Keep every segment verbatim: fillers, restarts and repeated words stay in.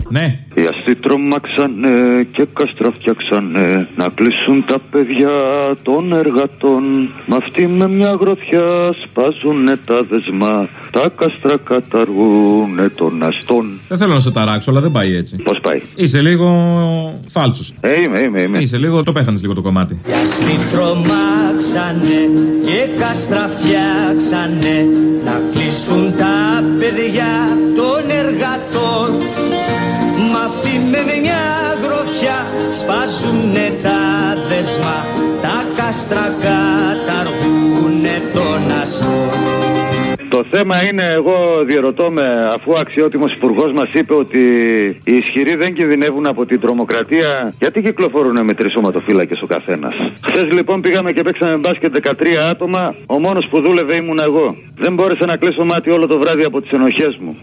Ναι. Οι αστεί τρομάξανε και κάστρα φτιάξανε να κλείσουν τα παιδιά των εργατών. Μ' αυτοί με μια γροθιά σπάζουνε τα δεσμά. Τα κάστρα καταργούνε των αστών. Δεν θέλω να σε ταράξω, αλλά δεν πάει έτσι. Πώς πάει? Είσαι λίγο φάλτσος. Ε, είμαι, είμαι, είμαι. Είσαι λίγο, το πέθανες λίγο το κομμάτι. Οι αστεί τρομάξανε και κάστρα φτιάξανε να κλείσουν τα παιδιά των εργατών. Μ' αυτοί με μια γροθιά σπάζουνε τα δεσμά. Τα κάστρα καταργούνε των αστών. Το θέμα είναι, εγώ διερωτώ με, αφού ο αξιότιμος υπουργός μας είπε ότι οι ισχυροί δεν κινδυνεύουν από την τρομοκρατία, γιατί κυκλοφορούν με τρεις σωματοφύλακες ο καθένας? Χθες λοιπόν πήγαμε και παίξαμε μπάσκετ δεκατρία άτομα, ο μόνος που δούλευε ήμουν εγώ. Δεν μπόρεσα να κλείσω μάτι όλο το βράδυ από τις ενοχές μου.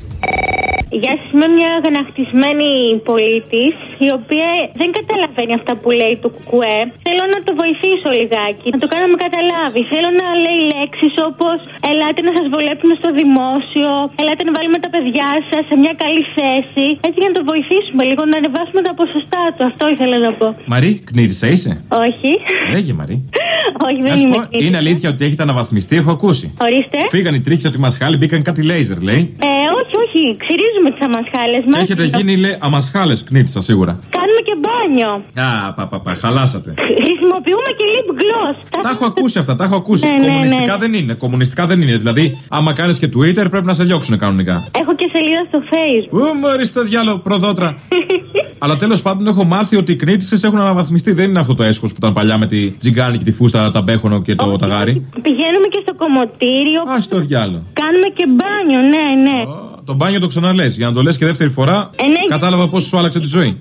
Γεια σας, είμαι μια αγανακτισμένη πολίτης, η οποία δεν καταλαβαίνει αυτά που λέει το κουκουέ. Θέλω να το βοηθήσω λιγάκι, να το κάνω να με καταλάβει. Θέλω να λέει λέξεις όπως ελάτε να σας βολέψουμε στο δημόσιο, ελάτε να βάλουμε τα παιδιά σας σε μια καλή θέση. Έτσι για να το βοηθήσουμε λίγο, να ανεβάσουμε τα ποσοστά του. Αυτό ήθελα να πω. Μαρή, κνήτησα είσαι? Όχι. Λέγε Μαρή. Όχι, δεν να σου είμαι πω, κνήτησα. είναι αλήθεια ότι έχετε αναβαθμιστεί, έχω ακούσει. Ορίστε. Φύγαν οι τρίξεις από τη μασχάλη, μπήκαν κάτι λέιζερ, λέει. Ε, όχι, όχι, ξυρίζουμε τις αμασχάλες μας. Και έχετε γίνει, λέει, αμασχάλες, κνήτησα σίγουρα. Κάνουμε και μπάνιο. Α, πα, πα, πα, χαλάσατε. Χρησιμοποιούμε και lip gloss. Τα έχω ακούσει αυτά, τα έχω ακούσει. Ναι, Κομμουνιστικά ναι, ναι. δεν είναι. Κομμουνιστικά δεν είναι. Δηλαδή, άμα κάνεις και Twitter, πρέπει να σε διώξουν κανονικά. Έχω και σελίδα στο Facebook. Ου, μαρίστε διάλογο, προδότρα. Αλλά τέλος πάντων έχω μάθει ότι οι κνήτησες έχουν αναβαθμιστεί. Δεν είναι αυτό το έσχος που ήταν παλιά με τη τζιγκάνη και τη φούστα, τα μπέχονο και το ταγάρι. Πηγαίνουμε και στο κομμωτήριο. Α, στο διάλογο. Κάνουμε και μπάνιο, ναι, ναι. Oh, το μπάνιο το ξαναλες. Για να το λες και δεύτερη φορά, ε, ναι. κατάλαβα πώς σου άλλαξε τη ζωή.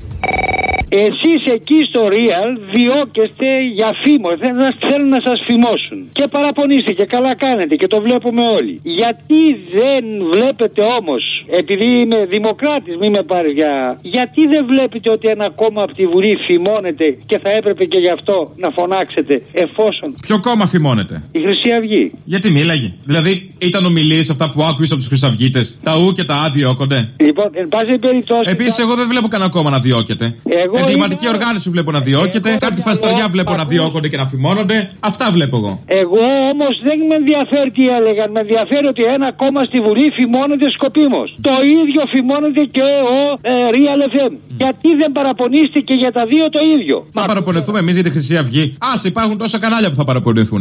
Εσείς εκεί στο Real διώκεστε για φήμος, δεν θέλουν να σας φημώσουν. Και παραπονείστε και καλά κάνετε και το βλέπουμε όλοι. Γιατί δεν βλέπετε όμως, επειδή είμαι δημοκράτης, μην με πάρεις για... Γιατί δεν βλέπετε ότι ένα κόμμα από τη Βουλή φημώνεται και θα έπρεπε και γι' αυτό να φωνάξετε εφόσον... Ποιο κόμμα φημώνεται? Η Χρυσή Αυγή. Γιατί μίλαγε? Δηλαδή ήταν ομιλίες αυτά που άκουσες από τους χρυσαυγίτες. Τα ου και τα α διώκονται. Λοιπόν, εν πάση περιπτώσει... Επίσης εγώ δεν βλέπω κανένα κόμμα να διώκεται. Εγώ εγκληματική είμαι... οργάνωση βλέπω να διώκεται. Εγώ... Κάποιοι φασταριά βλέπω να διώκονται και να φημώνονται. Αυτά βλέπω εγώ. Εγώ όμως δεν με ενδιαφέρει τι έλεγαν. Με ενδιαφέρει ότι ένα κόμμα στη Βουλή φημώνεται σκοπίμως. Το ίδιο φημώνεται και ο ε, Real εφ εμ. Mm. Γιατί δεν παραπονείστε και για τα δύο το ίδιο? Θα Μα... παραπονεθούμε εμείς για τη Χρυσή Αυγή. Άσε, υπάρχουν τόσα κανάλια που θα παραπονεθούν.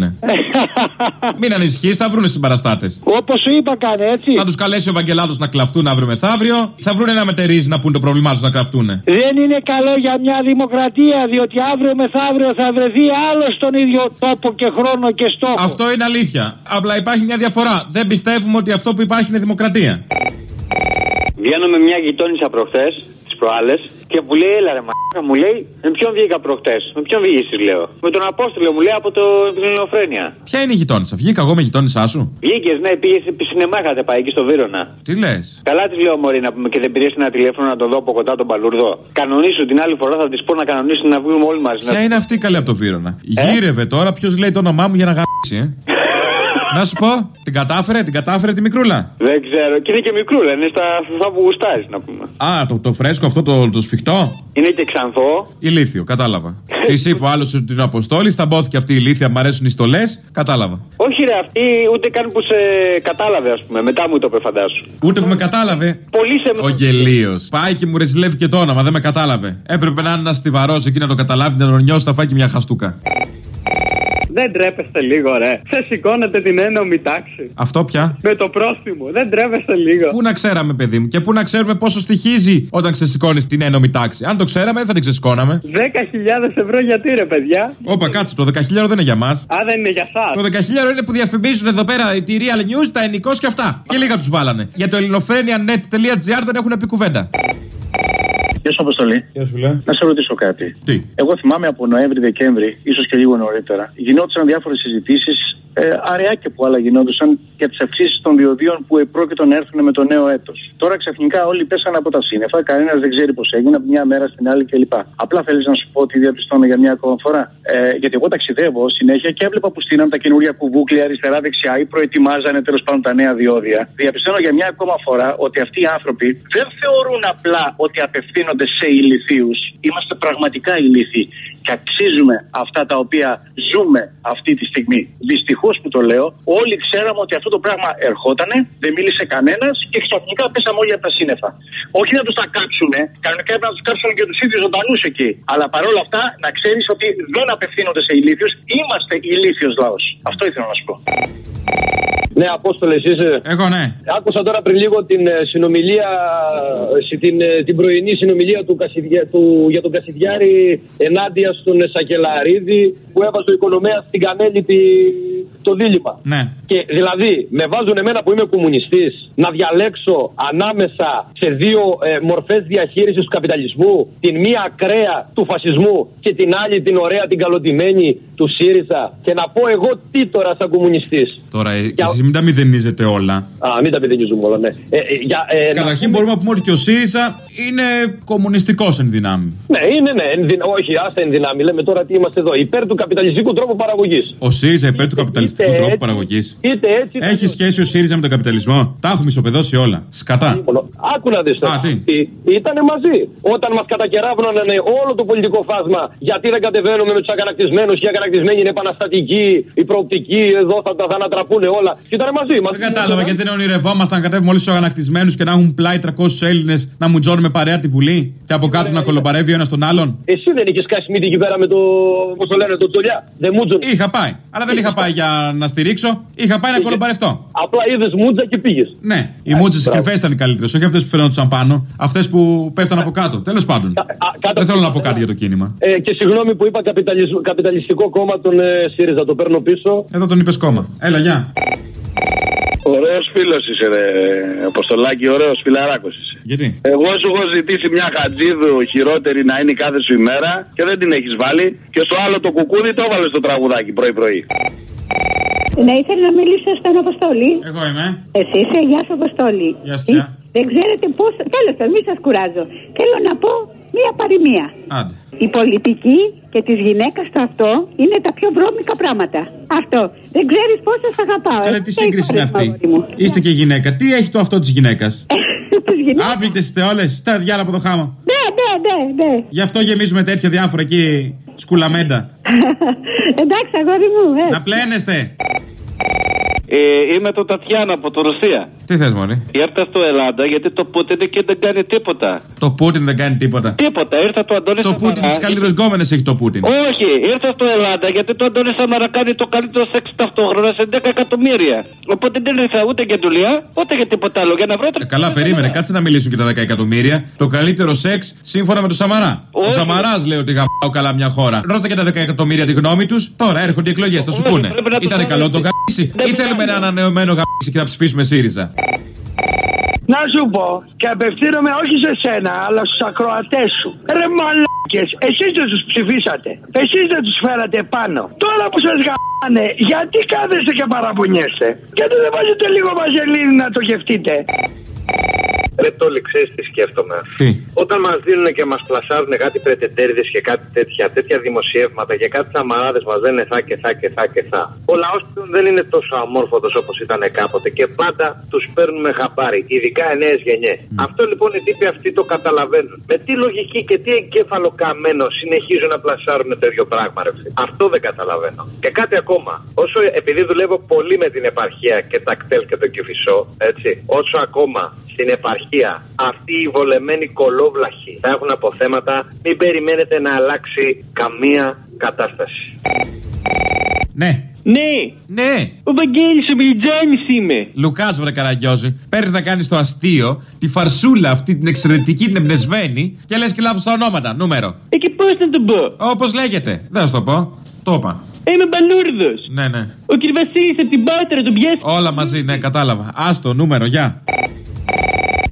Μην ανησυχείς, θα βρουν συμπαραστάτες. Όπως σου είπα, κάνε έτσι. Θα τους καλέσει ο Βαγγελάτος να κλαφτούν αύριο μεθαύριο. Θα βρουν ένα μετερίζει να πούν το πρόβλημά τους να κλαφτούν. Δεν είναι καλό για μια δημοκρατία, διότι αύριο μεθαύριο θα βρεθεί άλλο στον ίδιο τόπο και χρόνο και στόχο. Αυτό είναι αλήθεια. Απλά υπάρχει μια διαφορά. Δεν πιστεύουμε ότι αυτό που υπάρχει είναι δημοκρατία. Βγαίνω με μια γειτόνισσα προχθές, τις προάλλες, και μου λέει, έλα ρε μ***α, μου λέει, με ποιον βγήκα προχτές? Με ποιον βγήκες, λέω? Με τον Απόστολο, μου λέει, από το Ελληνοφρένεια. Ποια είναι η γειτόνισσα? Βγήκα εγώ με γειτόνισσά σου? Βγήκες, ναι, πήγες σινεμά, είχατε πάει εκεί στο Βύρωνα. Τι λες? Καλά της λέω, μωρή, να πούμε, και δεν πήρες ένα τηλέφωνο να το δω από κοντά τον Παλούρδο. Κανονίσου την άλλη φορά, θα της πω να κανονίσουν να βγούμε όλοι μαζί. Ποια να... είναι αυτή καλή από το Βύρωνα? Ε? Γύρευε τώρα, ποιος λέει το όνομά μου για να γαμίσει, ε? Να σου πω, την κατάφερε, την κατάφερε τη μικρούλα. Δεν ξέρω, και είναι και μικρούλα, είναι στα αυτά που γουστάρεις, να πούμε. Α, το, το φρέσκο αυτό, το, το σφιχτό. Είναι και ξανθό. Ηλίθιο, κατάλαβα. Τη είπε ο άλλο ότι την Αποστόλη, σταμπόθηκε αυτή η ηλίθια, μ' αρέσουν οι στολές, κατάλαβα. Όχι, ρε, αυτή ούτε καν που σε κατάλαβε, ας πούμε. Μετά μου το είπε, φαντάσου. Ούτε που με κατάλαβε. Πολύ σε Ο γελίος. Πάει και μου ρεζιλεύει και το όνομα, δεν με κατάλαβε. Έπρεπε να είναι ένα στιβαρός εκεί να το καταλάβει, να τον νιώσει, θα φάει και μια χαστούκα. Δεν τρέπεστε λίγο, ρε? Ξεσηκώνετε την ένωμη τάξη. Αυτό πια? Με το πρόστιμο. Δεν τρέπεστε λίγο? Πού να ξέραμε, παιδί μου, και πού να ξέρουμε πόσο στοιχίζει όταν ξεσηκώνεις την ένωμη τάξη. Αν το ξέραμε, δεν θα την ξεσηκώναμε. δέκα χιλιάδες ευρώ γιατί, ρε παιδιά? Όπα, κάτσε, το δεκαχίλιαρο δεν είναι για μας. Α, δεν είναι για σας. Το δεκαχίλιαρο είναι που διαφημίζουν εδώ πέρα τη Real News, τα Ενικός και αυτά. Και λίγα τους βάλανε. Για το ελληνοφρένια τελεία net τελεία τζι άρ δεν έχουν πει κουβέντα. Γεια σου, Αποστολή. Γεια σου, φίλε. Να σε ρωτήσω κάτι. Τι? Εγώ θυμάμαι από Νοέμβρη-Δεκέμβρη, ίσως και λίγο νωρίτερα, γινόντουσαν διάφορες συζητήσεις ε, αραιάκια που άλλα γινόντουσαν για τις αυξήσεις των διοδίων που επρόκειτο να έρθουν με το νέο έτος. Τώρα ξαφνικά όλοι πέσαν από τα σύννεφα, κανένας δεν ξέρει πώς έγινε από μια μέρα στην άλλη κλπ. Απλά θέλεις να σου πω ότι διαπιστώνω για μια ακόμα φορά. Ε, γιατί εγώ ταξιδεύω συνέχεια και έβλεπα που στείναν τα καινούργια κουβούκλια αριστερά-δεξιά ή προετοιμάζανε τέλος πάντων τα νέα διόδια. Διαπιστώνω για μια ακόμα φορά ότι αυτοί οι άνθρωποι δεν θεωρούν απλά ότι απευθύνονται σε ηλιθίους. Είμαστε πραγματικά ηλίθιοι και αξίζουμε αυτά τα οποία ζούμε αυτή τη στιγμή. Δυστυχώς που το λέω, όλοι ξέραμε ότι αυτό το πράγμα ερχότανε, δεν μίλησε κανένας και ξαφνικά πέσαμε όλοι από τα σύννεφα. Όχι να τους τα κάψουνε, κανονικά έπρεπε να τους κάψουν και τους ίδιους ζωντανούς εκεί. Αλλά παρόλα αυτά να ξέρεις ότι δεν απευθύνονται σε ηλίθιους, είμαστε ηλίθιος λαός. Αυτό ήθελα να σου πω. Ναι, Απόστολε, εσύ είσαι. Εγώ ναι. Άκουσα τώρα πριν λίγο την συνομιλία, την, την πρωινή συνομιλία του, Κασιδιά, του για τον Κασιδιάρη ενάντια στον Σακελαρίδη που έβαζε ο Οικονομέας στην Κανέλη τη, το δίλημμα. Ναι. Και δηλαδή με βάζουν εμένα που είμαι κομμουνιστής να διαλέξω ανάμεσα σε δύο ε, μορφές διαχείρισης του καπιταλισμού, την μία ακραία του φασισμού και την άλλη την ωραία, την καλοντημένη του ΣΥΡΙΖΑ, και να πω εγώ τι τώρα σαν κομμουνιστής. Τώρα για... εσείς μην τα μηδενίζετε όλα. Α, μην τα μηδενίζουμε όλα, ναι. Ε, ε, για, ε, Καταρχήν να... μπορούμε να πούμε ότι και ο ΣΥΡΙΖΑ είναι κομμουνιστικός εν δυνάμει. Ναι, είναι, ναι. Εν δυνα... Όχι, άστα εν δυνάμει. Λέμε τώρα τι είμαστε εδώ. Υπέρ του καπιταλιστικού τρόπου παραγωγής. Ο ΣΥΡΙΖΑ υπέρ του καπιταλιστικού είτε τρόπου έτσι, παραγωγής. Είτε έτσι. Είτε έχει σχέση ο ΣΥΡΙΖΑ με τον καπιταλισμό. Τα έχουμε ισοπεδώσει όλα. Σκατά. Άκου να δεις τώρα. Ήτανε μαζί. Όταν μας κατακεράβνωνε όλο το πολιτικό φάσμα, γιατί δεν κατεβαίνουμε με τους αγανακτισμένους και οι αγανακτισμένοι είναι επαναστατικοί, η προοπτική, εδώ θα τα ανατραπούν όλα. Και ήταν μαζί. Δεν κατάλαβα γιατί δεν ονειρευόμασταν να κατέβουμε όλους τους αγανακτισμένους και να έχουν πλάι τριακόσιους Έλληνες να μουτζώνουμε παρέα τη Βουλή και από κάτω ε, να κολομπαρεύει ο ένας τον άλλον. Εσύ δεν είχες κάσει μύτη εκεί πέρα με το. Πώς το λένε, το Τζολιά. Δεν μούτζον. Είχα πάει. Αλλά δεν είχα πάει για να στηρίξω. Είχα πάει να κολομπαρευτώ. Απλά είδες μούτζα και πήγες. Ναι, οι μούτζες οι κρυφές ήταν οι καλύτερες. Όχι αυτές που φαίνονταν πάνω. Αυτές που πέφταν από κάτω. Τέλος πάντων. Δεν θέλω να πω κάτι για το κίνημα. Ε, και συγγνώμη που είπα καπιταλιστικό κόμμα τον ε, ΣΥΡΙΖΑ. Το παίρνω πίσω. Εδώ τον είπες κόμμα. Έλα, γεια. Ωραίος φίλος είσαι, ρε Αποστολάκη, ωραίος φιλαράκος είσαι. Γιατί? Εγώ σου έχω ζητήσει μια χατζίδου χειρότερη να είναι η κάθε σου ημέρα και δεν την έχεις βάλει. Και στο άλλο το κουκούδι το έβαλες στο τραγουδάκι πρωί-πρωί. Ναι, ήθελα να μιλήσω στον Αποστόλη. Εγώ είμαι. Εσύ είσαι, γεια σου Αποστόλη. Γεια σου. Ε, δεν ξέρετε πώς. Τέλος πάντων, μην σας κουράζω. Θέλω να πω μία παροιμία. Άντε. Η πολιτική και της γυναίκας το αυτό είναι τα πιο βρώμικα πράγματα. Αυτό. Δεν ξέρεις πώς σας αγαπάω. Καλέ, τι σύγκριση είναι αυτή. Είστε και γυναίκα. Τι έχει το αυτό της γυναίκας? Άπλητες είστε όλες. Στα διάλα από το χάμο. Ναι, ναι, ναι, ναι. Γι' αυτό γεμίζουμε τέτοια διάφορα εκεί σκουλαμέντα. Εντάξει, αγόρι μου. Ε. Να πλένεστε. Ε, είμαι το Τατιάνα από το Ρωσία. Τι θες, μωρή? Ήρθα στο Ελλάδα γιατί το Πούτιν και δεν κάνει τίποτα. Το Πούτιν δεν κάνει τίποτα. Τίποτα, ήρθα το Αντώνη Το Σαμαρά. Πούτιν, τις καλύτερες γκόμενες έχει το Πούτιν. Όχι, ήρθα στο Ελλάδα γιατί το Αντώνη Σαμαρά κάνει το καλύτερο σεξ ταυτόχρονα σε δέκα εκατομμύρια. Οπότε δεν ήρθα ούτε για δουλειά, ούτε για τίποτα άλλο. Για να βρω. Ε, καλά, περίμενε, κάτσε να μιλήσουν και τα δέκα εκατομμύρια. Το καλύτερο σεξ σύμφωνα με το Σαμαρά. Όχι. Ο Σαμαράς λέει ότι γαμπάω καλά μια χώρα. Ρώτα και τα δέκα εκατομμύρια τη γνώμη του. Τώρα έρχονται οι εκλογές, θα σου πούνε. Ήτανε καλό το γαμπήσει ή θέλουμε ένα ανανεωμένο γαμπήσει και να ψηφίσουμε ΣΥΡΙΖΑ? Να σου πω, και απευθύνομαι όχι σε σένα, αλλά στους ακροατές σου. Ρε μαλάκες, εσείς δεν τους ψηφίσατε. Εσείς δεν τους φέρατε πάνω. Τώρα που σας γαμπάνε, γιατί κάθεστε και παραπονιέστε? Γιατί δεν βάζετε λίγο βαζελίνη να το γευτείτε? Ρε Τόλι, ξέρεις τι σκέφτομαι? Τι? Όταν μας δίνουν και μας πλασάρουν κάτι πρετεντέριδες και κάτι τέτοια, τέτοια δημοσιεύματα και κάτι σαμαράδες μας λένε θα και θα και θα και θα. Ο λαός δεν είναι τόσο αμόρφωτος όπως ήταν κάποτε και πάντα τους παίρνουμε χαμπάρι, ειδικά οι νέες γενιές. Mm. Αυτό λοιπόν οι τύποι αυτοί το καταλαβαίνουν. Με τι λογική και τι εγκέφαλο καμένο συνεχίζουν να πλασάρουν το ίδιο πράγμα, ρε. Αυτό δεν καταλαβαίνω. Και κάτι ακόμα. Όσο επειδή δουλεύω πολύ με την επαρχία και τα κτέλ και το Κηφισό, έτσι, όσο ακόμα στην επαρχία αυτοί οι βολεμένοι κολόβλαχοι θα έχουν αποθέματα, μην περιμένετε να αλλάξει καμία κατάσταση. Ναι. Ναι. Ναι. Ο Βαγγέλης ο Μιλιτζάνης είμαι. Λουκάς, βρε Καραγκιόζη. Παίρνεις να κάνεις το αστείο, τη φαρσούλα αυτή την εξαιρετική, την εμπνεσμένη και λες και λάθος τα ονόματα. Νούμερο. Ε, και πώς να το πω? Όπως λέγεται. Δεν θα σου το πω. Το είπα. Είμαι Μπαλούρδος. Ναι, ναι. Ο κ. Βασίλης από την Πάτρα, τον πιάσει. Όλα μαζί, ναι, κατάλαβα. Άστο, νούμερο, γεια.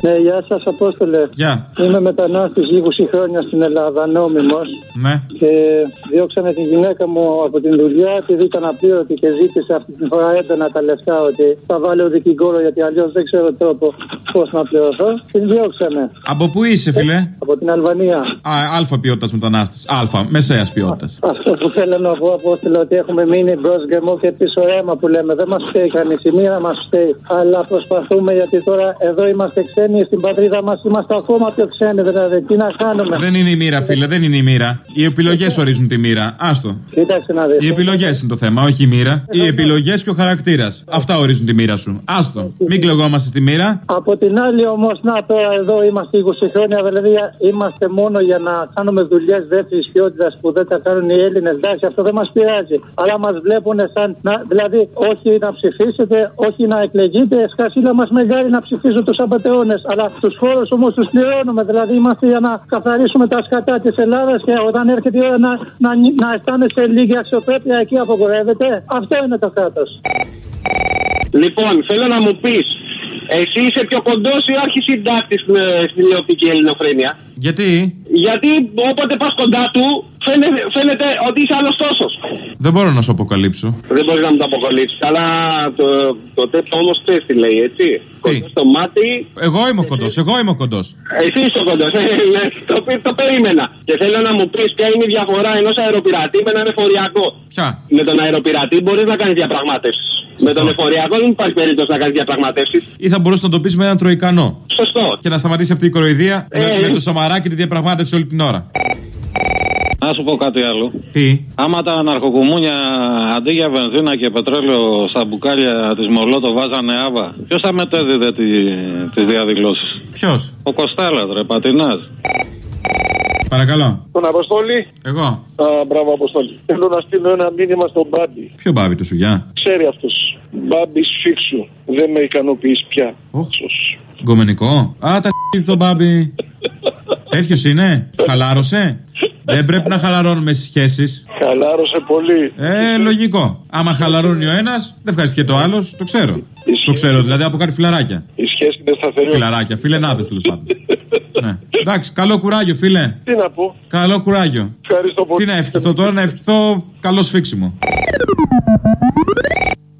Ναι, γεια σας, Απόστολε. Γεια. Είμαι μετανάστης είκοσι χρόνια στην Ελλάδα, νόμιμος. Ναι. Και διώξανε τη γυναίκα μου από την δουλειά επειδή ήταν απλήρωτη και ζήτησε αυτή τη φορά έντονα τα λεφτά ότι θα βάλω δικηγόρο γιατί αλλιώς δεν ξέρω τρόπο πώς να πληρωθώ. Την διώξανε. Από πού είσαι, φίλε? Ε, από την Αλβανία. Α, αλφα ποιότητας μετανάστης. Αλφα, μεσαίας ποιότητας. Αυτό που θέλω να πω, Απόστολε, ότι έχουμε μείνει μπρος γκρεμό και πίσω αίμα που λέμε. Δεν μας φταίει κανείς, η μοίρα μας φταίει. Αλλά προσπαθούμε γιατί τώρα εδώ είμαστε ξένοι, στην πατρίδα μας είμαστε ακόμα πιο ξένοι. Δηλαδή, τι να κάνουμε. Δεν είναι η μοίρα, φίλε, δεν είναι η μοίρα. Οι επιλογές ορίζουν τη μοίρα. Άστο. Κοίταξε να δεις. Οι επιλογές είναι το θέμα, όχι η μοίρα. Οι επιλογές και ο χαρακτήρας. Αυτά ορίζουν τη μοίρα σου. Άστο. Μην κλεγόμαστε στη μοίρα. Από την άλλη όμως, να τώρα εδώ είμαστε είκοσι χρόνια, δηλαδή είμαστε μόνο για να κάνουμε δουλειές δεύτερης ποιότητας που δεν τα κάνουν οι Έλληνες. Εντάξει, αυτό δεν μας πειράζει. Αλλά μας βλέπουν σαν να, δηλαδή όχι να ψηφίσετε, όχι να εκλεγείτε. Σκασίλα μας μεγάλη να ψηφίσουν τους απατεώνες. Αλλά τους φόρους όμως τους πληρώνουμε. Δηλαδή είμαστε για να καθαρίσουμε τα σκατά της Ελλάδας και όταν έρχεται η ώρα να, να, να αισθάνεσαι λίγη αξιοπρέπεια, εκεί απογορεύεται. Αυτό είναι το κράτος. Λοιπόν, θέλω να μου πεις, εσύ είσαι πιο κοντός ή αρχισυντάκτης στην τηλεοπτική ελληνοφρένεια? Γιατί? Γιατί όποτε πας κοντά του φαίνεται, φαίνεται ότι είσαι άλλος τόσος. Δεν μπορώ να σου αποκαλύψω. Δεν μπορείς να μου το αποκαλύψεις. Αλλά το, το τέτοιο όμως θες τι λέει, έτσι. Κοντός στο μάτι. Εγώ είμαι ο κοντός, εγώ είμαι ο κοντός. Εσύ είσαι ο κοντός, ε, ε, το, το περίμενα. Και θέλω να μου πεις ποια είναι η διαφορά ενός αεροπειρατή με έναν εφοριακό. Ποια? Με τον αεροπειρατή μπορείς να κάνεις διαπραγμάτευση. Με τον εφοριακό δεν υπάρχει περίπτωση να κάνεις διαπραγματεύσεις. Ή θα μπορούσε να το πεις με έναν τροϊκανό. Σωστό. Και να σταματήσει αυτή η κοροϊδία ε, με, με το Σαμαρά και τη διαπραγμάτευση όλη την ώρα. Να σου πω κάτι άλλο. Τι? Άμα τα ναρκοκουμούνια αντί για βενζίνα και πετρέλαιο στα μπουκάλια της Μολότο βάζανε άβα, ποιος θα μετέδιδε τη, τις διαδηλώσεις? Ποιος? Ο Κοστάλας, ρε, Πατινάς. Παρακαλώ. Τον Αποστόλη. Εγώ. Α, μπράβο, Αποστόλη. Θέλω να στείλω ένα μήνυμα στον Μπάμπη. Ποιο Μπάμπη, το Σουγιά? Ξέρει αυτός. Μπάμπη σφίξου. Δεν με ικανοποιείς πια. Oh. Γκομενικό. Α, τα χ*** τον Μπάμπη. Τέτοιος είναι. Χαλάρωσε. Δεν πρέπει να χαλαρώνουμε στις σχέσεις. Χαλάρωσε πολύ. Ε, λογικό. Άμα χαλαρώνει ο ένας, δεν ευχαριστεί και το άλλος. Το ξέρω. Ισχύει. Το ξέρω, δηλαδή από κάτι φιλαράκια. Η σχέση είναι σταθερή. Φιλαράκια, φιλενάδες τέλος πάντων. Ναι. Εντάξει, καλό κουράγιο, φίλε. Τι να πω. Καλό κουράγιο. Ευχαριστώ πολύ. Τι να ευχηθώ τώρα, να ευχηθώ καλό σφίξιμο.